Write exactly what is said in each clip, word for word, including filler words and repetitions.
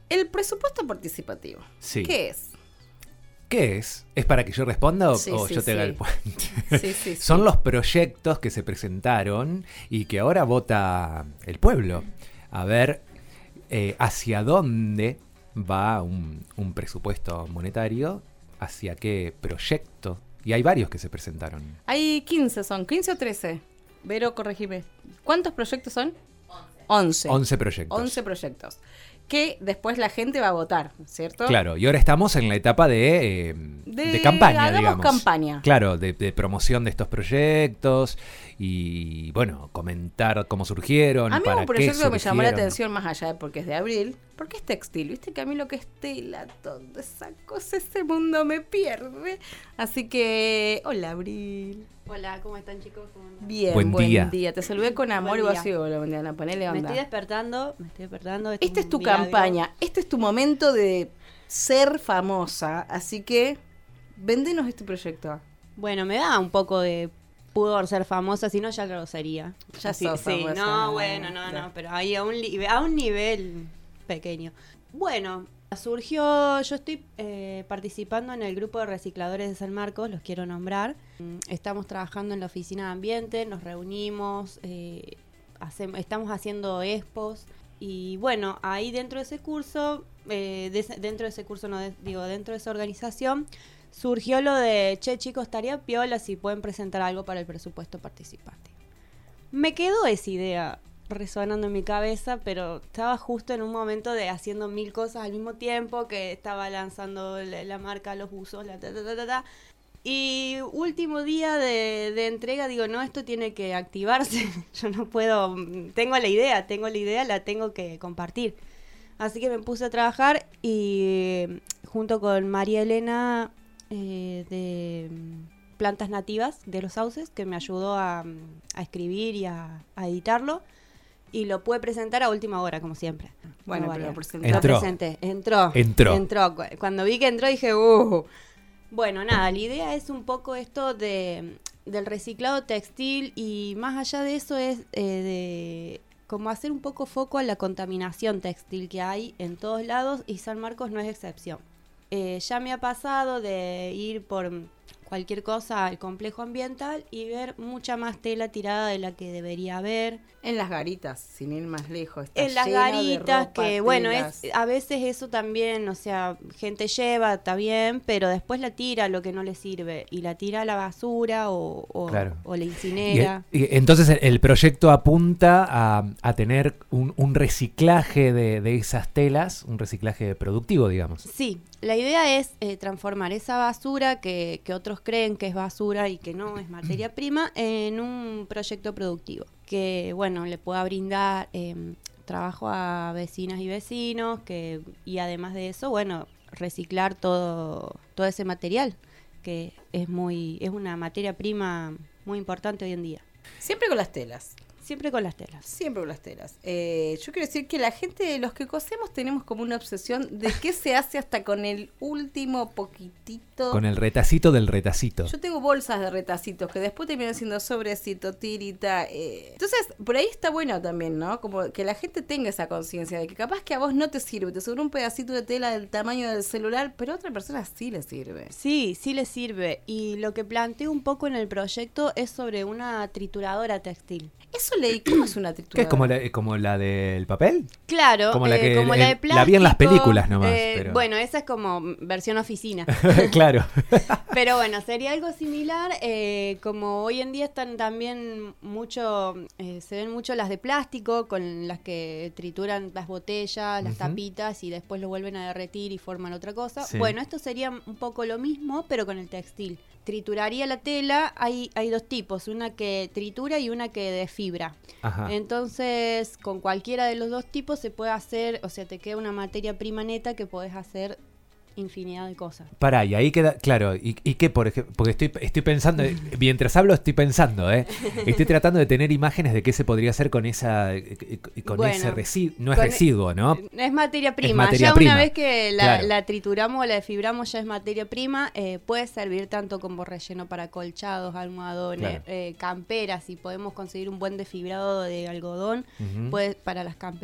El presupuesto participativo, Sí. ¿qué es? ¿Qué es? ¿Es para que yo responda o, Sí, o sí, yo te haga sí. el puente? Sí, sí, Son sí. los proyectos que se presentaron y que ahora vota el pueblo. A ver eh, hacia dónde va un, un presupuesto monetario, hacia qué proyecto. Y hay varios que se presentaron. Hay quince, son quince o trece. Vero, corregime. ¿Cuántos proyectos son? once. once proyectos. once proyectos. Que después la gente va a votar, ¿cierto? Claro, y ahora estamos en la etapa de, eh, De- de campaña, hagamos digamos. campaña. Claro, de, de promoción de estos proyectos y, bueno, comentar cómo surgieron, A mí para un qué proyecto que me llamó la surgieron. atención más allá de porque es de abril, porque es textil. Viste que a mí lo que es tela, toda esa cosa, ese mundo me pierde. Así que, hola Abril. Hola, ¿cómo están chicos? ¿Cómo andan? Bien, Buen buen, día. día. Te saludé con amor y Buen vos día. así, hola, buen día, ponele Me onda. estoy despertando, me estoy despertando. esto Esta es un tu milagro. campaña, este es tu momento de ser famosa, así que vendenos este proyecto. Bueno, me da un poco de pudor ser famosa, si no ya lo sería. Ya Así, sos sí, famosa. no, bueno, no, Ya. no, pero ahí a un, li- a un nivel pequeño. Bueno, surgió, yo estoy eh, participando en el grupo de recicladores de San Marcos, los quiero nombrar. Mm, Estamos trabajando en la oficina de ambiente, nos reunimos, eh, hacemos, estamos haciendo expos. Y bueno, ahí dentro de ese curso, eh, de ese- dentro de ese curso, no de- digo, dentro de esa organización, surgió lo de, che chicos, estaría piola si pueden presentar algo para el presupuesto participativo. Me quedó esa idea resonando en mi cabeza, pero estaba justo en un momento de haciendo mil cosas al mismo tiempo, que estaba lanzando la, la marca, los buzos, la ta, ta, ta, ta, ta. Y último día de, de entrega, digo, no, esto tiene que activarse. Yo no puedo, tengo la idea, tengo la idea, la tengo que compartir. Así que me puse a trabajar y junto con María Elena eh, de mm, Plantas Nativas de los Sauces, que me ayudó a, mm, a escribir y a, a editarlo. Y lo pude presentar a última hora, como siempre. Bueno, No pero varía. lo presentó. Lo Entró. presenté, entró. Entró. Entró. Cu- Cuando vi que entró dije, uh. Bueno, nada, la idea es un poco esto de del reciclado textil y más allá de eso es eh, de como hacer un poco foco a la contaminación textil que hay en todos lados y San Marcos no es excepción. Eh, ya me ha pasado de ir por cualquier cosa al complejo ambiental y ver mucha más tela tirada de la que debería haber. En las garitas, sin ir más lejos. Está En las lleno de garitas, ropa, que bueno, telas. es a veces eso también, o sea, gente lleva, está bien, pero después la tira lo que no le sirve y la tira a la basura o, o, Claro. o la Y, incinera. y entonces el, el proyecto apunta a, a tener un, un reciclaje de, de esas telas, un reciclaje productivo, digamos. Sí, la idea es eh, transformar esa basura que, que otros creen que es basura y que no es materia prima en un proyecto productivo que, bueno, le pueda brindar eh, trabajo a vecinas y vecinos que y además de eso, bueno, reciclar todo todo ese material que es muy es una materia prima muy importante hoy en día. Siempre con las telas. Siempre con las telas. Siempre con las telas. Eh, yo quiero decir que la gente, los que cosemos, tenemos como una obsesión de qué se hace hasta con el último poquitito. Con el retacito del retacito. Yo tengo bolsas de retacitos que después terminan siendo sobrecito, tirita. Eh. Entonces, por ahí está bueno también, ¿no? Como que la gente tenga esa conciencia de que capaz que a vos no te sirve, te sobró un pedacito de tela del tamaño del celular, pero a otra persona sí le sirve. Sí, sí le sirve. Y lo que planteo un poco en el proyecto es sobre una trituradora textil. Eso leí, ¿cómo es una ¿Qué trituradora? es como la, como la del papel? Claro, Como la eh, que como el- la de el- plástico. la vi en las películas nomás, eh, pero- Bueno, esa es como versión oficina. Claro. Pero bueno, sería algo similar, eh, como hoy en día están también mucho, eh, se ven mucho las de plástico, con las que trituran las botellas, las Ujú. tapitas y después lo vuelven a derretir y forman otra cosa. Sí. Bueno, esto sería un poco lo mismo, pero con el textil. Trituraría la tela, hay, hay dos tipos, una que tritura y una que de fibra. Ajá. Entonces, con cualquiera de los dos tipos se puede hacer, o sea, te queda una materia prima neta que podés hacer infinidad de cosas. Pará, y ahí queda, claro, ¿y, y qué, por ejemplo? Porque estoy, estoy pensando, eh, mientras hablo estoy pensando, ¿eh? Estoy tratando de tener imágenes de qué se podría hacer con esa, eh, eh, con Bueno, ese residuo, no es con- residuo, ¿no? Es materia prima. materia ya prima, una vez que la, claro. la trituramos o la desfibramos ya es materia prima, eh, puede servir tanto como relleno para colchados, almohadones, Claro. eh, camperas. Si podemos conseguir un buen desfibrado de algodón, Ujú. puede, para las camperas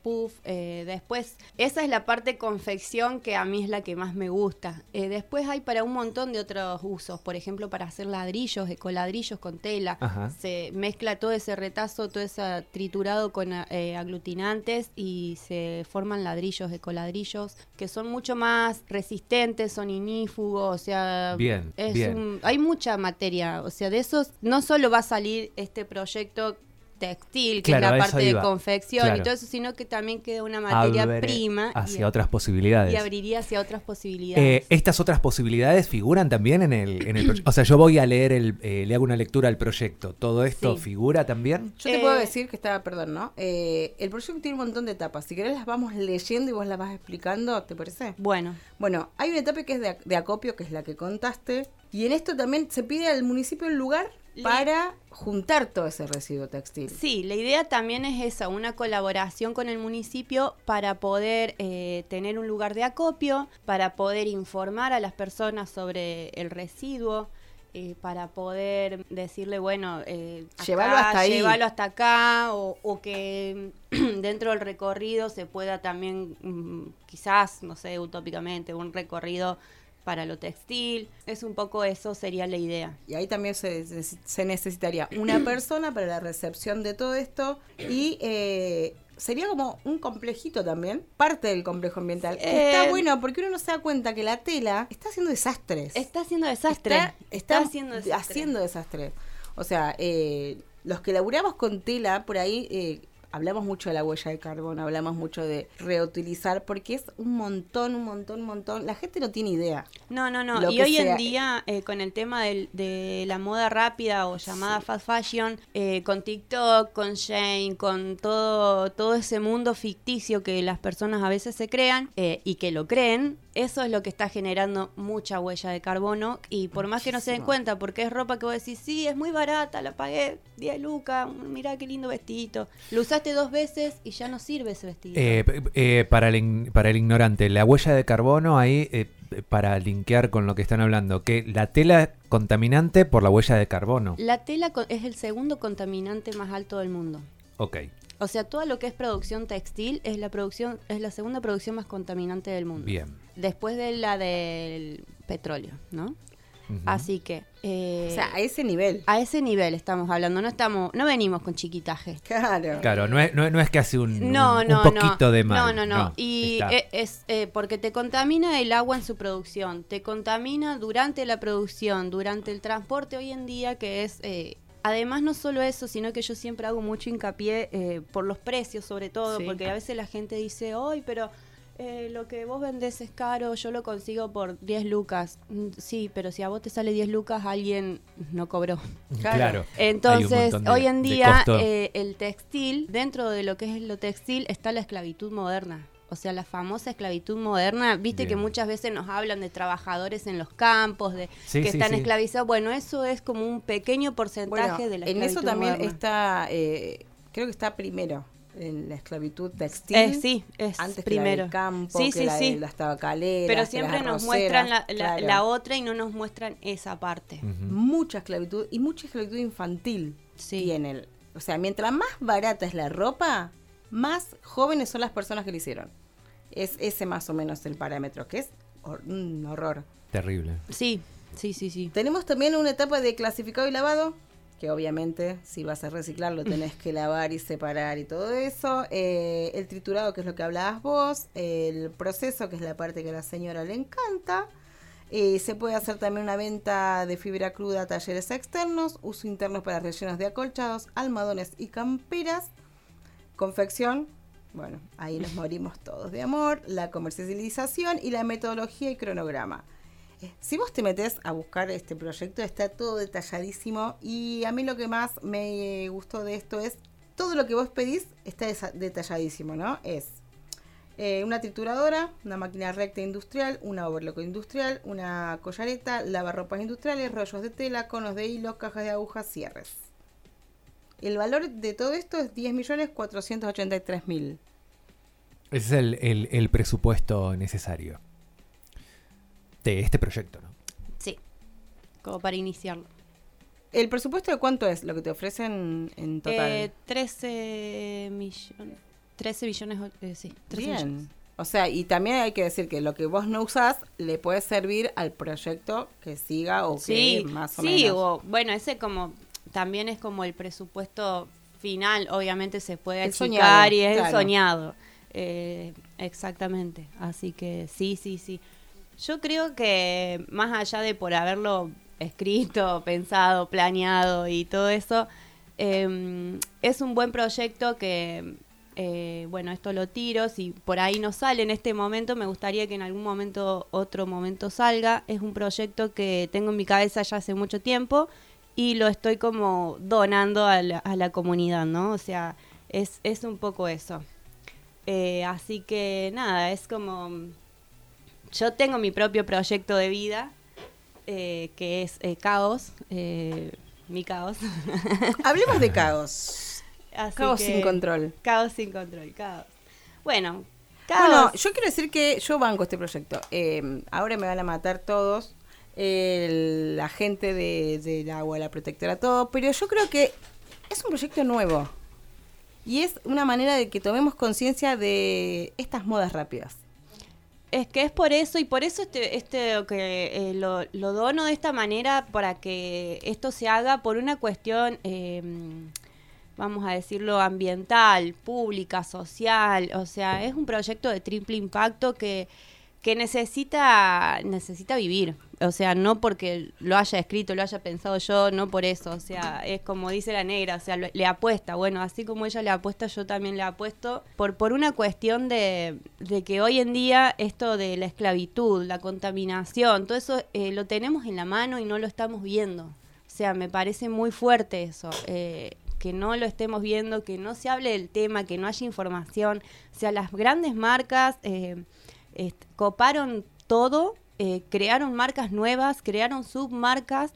puff. Eh, después, esa es la parte confección que a mí es la que más me gusta. Eh, después hay para un montón de otros usos, por ejemplo, para hacer ladrillos, ecoladrillos con tela. Ajá. Se mezcla todo ese retazo, todo ese triturado con eh, aglutinantes y se forman ladrillos, ecoladrillos, que son mucho más resistentes, son inífugos, o sea, Bien, es bien. un- hay mucha materia, o sea, de esos no solo va a salir este proyecto textil, que Claro, es a la eso parte de iba. confección Claro. y todo eso, sino que también queda una materia Abre prima hacia y, otras posibilidades. y abriría hacia otras posibilidades. Eh, estas otras posibilidades figuran también en el, en el proyecto. O sea, yo voy a leer, el, eh, le hago una lectura al proyecto. ¿Todo esto Sí. figura también? Yo te Eh, puedo decir que está, perdón, ¿no? Eh, el proyecto tiene un montón de etapas. Si querés las vamos leyendo y vos las vas explicando, ¿te parece? Bueno, Bueno, hay una etapa que es de, de acopio, que es la que contaste. Y en esto también se pide al municipio un lugar Le- para juntar todo ese residuo textil. sí, la idea también es esa, una colaboración con el municipio para poder eh, tener un lugar de acopio, para poder informar a las personas sobre el residuo, eh, para poder decirle, bueno, eh, acá, Llevarlo hasta ahí. llevarlo hasta acá, o, o que dentro del recorrido se pueda también, mm, quizás, no sé, utópicamente, un recorrido para lo textil. Es un poco eso, sería la idea. Y ahí también se, se- se necesitaría una persona para la recepción de todo esto y eh, sería como un complejito también, parte del complejo ambiental. Que Eh, está bueno porque uno no se da cuenta que la tela está haciendo desastres. Está haciendo desastre. Está, está haciendo desastre. haciendo desastres. O sea, eh, los que laburamos con tela, por ahí eh, hablamos mucho de la huella de carbono, hablamos mucho de reutilizar, porque es un montón, un montón, un montón. La gente no tiene idea. No, no, no. Lo Y que hoy sea. en día, eh, con el tema del- de la moda rápida o llamada fast fashion, eh, con TikTok, con Shane, con todo, todo ese mundo ficticio que las personas a veces se crean eh, y que lo creen, eso es lo que está generando mucha huella de carbono. Y por más que no se den Muchísimo. cuenta, porque es ropa que vos decís, sí, es muy barata, la pagué diez lucas, mirá qué lindo vestidito. Lo usaste dos veces y ya no sirve ese vestido. Eh, p- eh, para, el, in- para el ignorante, la huella de carbono ahí, eh, para linkear con lo que están hablando, que la tela es contaminante por la huella de carbono. La tela co- es el segundo contaminante más alto del mundo. Ok. O sea, todo lo que es producción textil es la producción es la segunda producción más contaminante del mundo. Bien. Después de la del petróleo, ¿no? Ujú. Así que eh, O sea, a ese nivel. a ese nivel estamos hablando, no estamos, no venimos con chiquitaje. Claro. Claro, no es, no, es- no es que hace un, No, un, no, un poquito no. de mal. No, no, no. Y está. e- es eh, porque te contamina el agua en su producción, te contamina durante la producción, durante el transporte hoy en día, que es... eh, además, no solo eso, sino que yo siempre hago mucho hincapié eh, por los precios, sobre todo, Sí. porque a veces la gente dice, ¡ay, pero eh, lo que vos vendés es caro, yo lo consigo por diez lucas! Mm, sí, pero si a vos te sale diez lucas, alguien no cobró. Claro. Hay un Entonces, montón de- hoy en de día, costo. eh, el textil, dentro de lo que es lo textil, está la esclavitud moderna. O sea, la famosa esclavitud moderna, viste Bien. que muchas veces nos hablan de trabajadores en los campos, de Sí, que sí, están sí. esclavizados. Bueno, eso es como un pequeño porcentaje Bueno, de la en esclavitud eso también moderna. está, eh, creo que está primero, en la esclavitud textil. Eh, sí, es Antes primero. que la del campo, Sí, que sí, la sí. de las tabacaleras, Pero que siempre las nos arroceras, muestran la, la- claro. la otra y no nos muestran esa parte. Ujú. Mucha esclavitud y mucha esclavitud infantil Sí. tienen. O sea, mientras más barata es la ropa, más jóvenes son las personas que la hicieron. Es ese más o menos el parámetro, que es hor- un horror. Terrible. Sí, sí, sí, sí. Tenemos también una etapa de clasificado y lavado, que obviamente si vas a reciclar lo tenés que lavar y separar y todo eso. Eh, el triturado, que es lo que hablabas vos. El proceso, que es la parte que a la señora le encanta. Eh, se puede hacer también una venta de fibra cruda a talleres externos, uso interno para rellenos de acolchados, almohadones y camperas. Confección, bueno, ahí nos morimos todos de amor. La comercialización y la metodología y cronograma. Eh, Si vos te metés a buscar este proyecto, está todo detalladísimo. Y a mí lo que más me gustó de esto es todo lo que vos pedís está desa- detalladísimo, ¿no? Es eh, una trituradora, una máquina recta industrial, una overlock industrial, una collareta, lavarropas industriales, rollos de tela, conos de hilo, cajas de agujas, cierres. El valor de todo esto es diez millones cuatrocientos ochenta y tres mil. Ese es el, el- el presupuesto necesario de este proyecto, ¿no? Sí, como para iniciarlo. ¿El presupuesto de cuánto es lo que te ofrecen en total? Eh, trece millones. trece billones, eh, sí, trece Bien. millones. O sea, y también hay que decir que lo que vos no usás le puede servir al proyecto que siga o Sí, que más o sí, menos. o, bueno, ese como también es como el presupuesto final, obviamente se puede El achicar soñado, y es claro. el soñado. Eh, exactamente, así que sí, sí, sí. Yo creo que más allá de por haberlo escrito, pensado, planeado y todo eso, eh, es un buen proyecto que, eh, bueno, esto lo tiro, si por ahí no sale en este momento, me gustaría que en algún momento, otro momento salga. Es un proyecto que tengo en mi cabeza ya hace mucho tiempo y lo estoy como donando a la, a la comunidad, ¿no? O sea, es, es un poco eso. Eh, así que nada, es como... Yo tengo mi propio proyecto de vida, eh, que es eh, Caos, eh, mi caos. Hablemos de caos. Así Caos que- sin control. Caos sin control, caos. Bueno, caos. Bueno, yo quiero decir que yo banco este proyecto. Eh, ahora me van a matar todos, eh, la gente de, del agua, la protectora, todo, pero yo creo que es un proyecto nuevo. Y es una manera de que tomemos conciencia de estas modas rápidas. Es que es por eso, y por eso este, este que eh, lo, lo dono de esta manera, para que esto se haga por una cuestión, eh, vamos a decirlo, ambiental, pública, social. O sea, es un proyecto de triple impacto que, que necesita, necesita vivir. O sea, no porque lo haya escrito, lo haya pensado yo, no por eso. O sea, es como dice la negra, o sea, lo- le apuesta. Bueno, así como ella le apuesta, yo también le apuesto. Por, por una cuestión de, de que hoy en día esto de la esclavitud, la contaminación, todo eso eh, lo tenemos en la mano y no lo estamos viendo. O sea, me parece muy fuerte eso. Eh, que no lo estemos viendo, que no se hable del tema, que no haya información. O sea, las grandes marcas eh, est- coparon todo. Eh, crearon marcas nuevas, crearon submarcas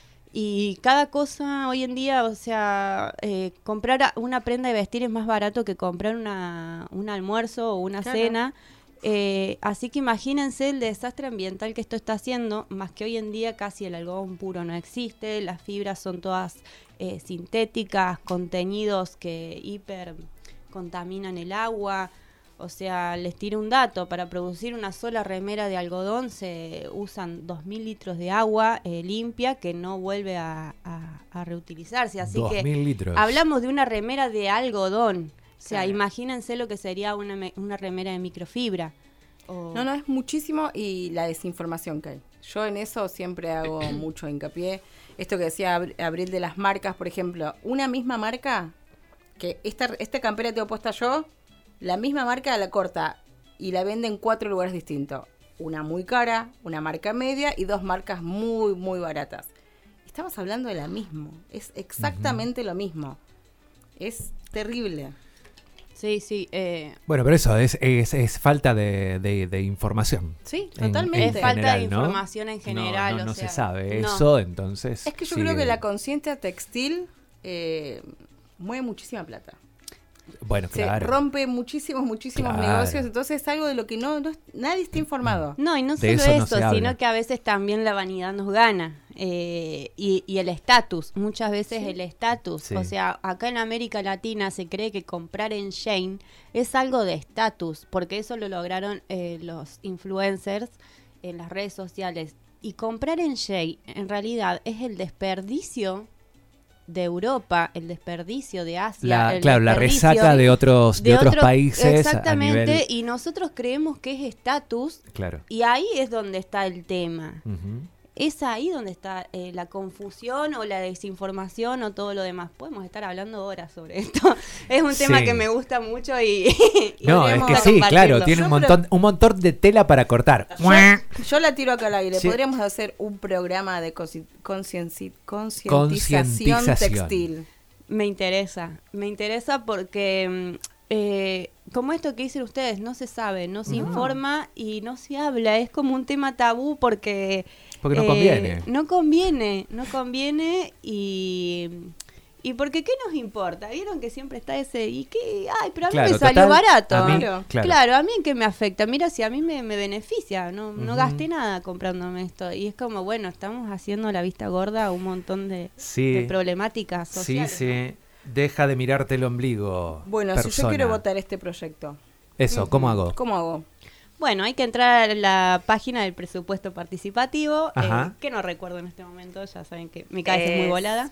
y cada cosa hoy en día, o sea, eh, comprar a- una prenda de vestir es más barato que comprar una, un almuerzo o una Claro. cena. Eh, así que imagínense el desastre ambiental que esto está haciendo, más que hoy en día casi el algodón puro no existe, las fibras son todas eh, sintéticas, contenidos que hiper contaminan el agua. O sea, les tiro un dato, para producir una sola remera de algodón se usan dos mil litros de agua eh, limpia que no vuelve a, a- a reutilizarse. Así Dos que mil litros. hablamos de una remera de algodón. O sea, Claro. imagínense lo que sería una, me- una remera de microfibra. O- No, no, es muchísimo y la desinformación que hay. Yo en eso siempre hago mucho hincapié. Esto que decía Abr- Abril de las marcas, por ejemplo, una misma marca, que esta, esta campera tengo puesta yo, la misma marca la corta y la vende en cuatro lugares distintos. Una muy cara, una marca media y dos marcas muy, muy baratas. Estamos hablando de la misma. Es exactamente lo mismo. Es terrible. Sí, sí. eh, Bueno, pero eso es, es, es falta de, de- de información. Sí, En- totalmente. es falta general, de ¿no? información en general. No, no, no o sea, se sabe no. eso, entonces... Es que yo sigue- creo que la conciencia textil eh, mueve muchísima plata. Bueno, Se claro. rompe muchísimos, muchísimos Claro. negocios. Entonces es algo de lo que no, no- nadie está informado. No, y no De solo eso no eso, se habla. sino que a veces también la vanidad nos gana. eh, y, y el estatus, muchas veces Sí. el estatus. Sí. O sea, acá en América Latina se cree que comprar en Shein es algo de estatus, porque eso lo lograron eh, los influencers en las redes sociales. Y comprar en Shein, en realidad, es el desperdicio de Europa, el desperdicio de Asia. La, el claro, la desperdicio resaca de otros, de de otros otro- países a Exactamente, nivel... y nosotros creemos que es estatus. Claro. Y ahí es donde está el tema. Ujú. Es ahí donde está eh, la confusión o la desinformación o todo lo demás. Podemos estar hablando horas sobre esto. Es un tema Sí. que me gusta mucho y, y No, es podríamos que sí, compartirlo. claro, tiene Yo un pro- montón, un montón de tela para cortar. Yo, yo la tiro acá al aire. Sí. Podríamos hacer un programa de consci- concienci- concientización Concientización. textil. Me interesa, me interesa porque mm, eh, como esto que dicen ustedes, no se sabe, no se No. informa y no se habla. Es como un tema tabú porque... Porque no eh, conviene. No conviene, no conviene y... ¿Y porque qué nos importa? ¿Vieron que siempre está ese? ¿Y qué? Ay, pero a mí Claro, me salió total, barato. a mí- Claro. claro. Claro, a mí en qué me afecta. Mira, si a mí me, me beneficia, no, no Ujú. gasté nada comprándome esto. Y es como, bueno, estamos haciendo la vista gorda a un montón de, Sí. de problemáticas Sí, sociales. sí. Deja de mirarte el ombligo. Bueno, si yo persona. quiero votar este proyecto, Eso, ¿cómo hago? ¿cómo hago? Bueno, hay que entrar a la página del presupuesto participativo, Ajá. eh, que no recuerdo en este momento, ya saben que mi cabeza es muy volada.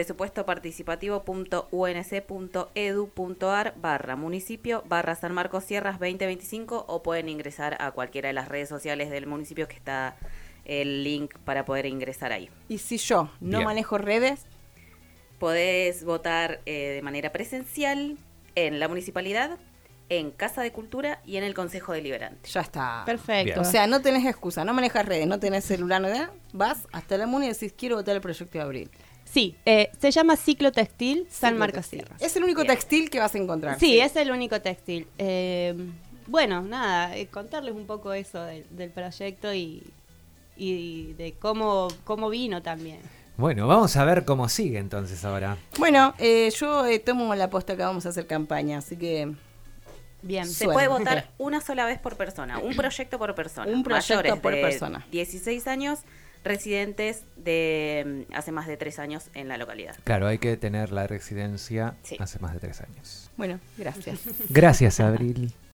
presupuestoparticipativo.unc.edu.ar barra municipio barra San Marcos Sierras veinte veinticinco o pueden ingresar a cualquiera de las redes sociales del municipio que está el link para poder ingresar ahí. Y si yo no Bien. manejo redes, Podés votar eh, de manera presencial en la municipalidad, en Casa de Cultura y en el Consejo Deliberante. ya está. Perfecto. Bien. O sea, no tenés excusa, no manejas redes, no tenés celular, no tenés- vas hasta la MUNI y decís, quiero votar el proyecto de abril. Sí, eh, se llama Ciclo Textil San Ciclo Marcos textil. Sierras. Es el único Bien. textil que vas a encontrar. Sí, es el único textil. Eh, bueno, nada, eh, contarles un poco eso del, del proyecto y, y de cómo, cómo vino también. Bueno, vamos a ver cómo sigue entonces ahora. Bueno, eh, yo eh, tomo la posta que vamos a hacer campaña, así que Bien. Se Suena. puede votar una sola vez por persona, un proyecto por persona. Un proyecto Mayores por de persona. dieciséis años, residentes de mm, hace más de tres años en la localidad. Claro, hay que tener la residencia Sí. hace más de tres años. bueno, gracias. Gracias, Abril.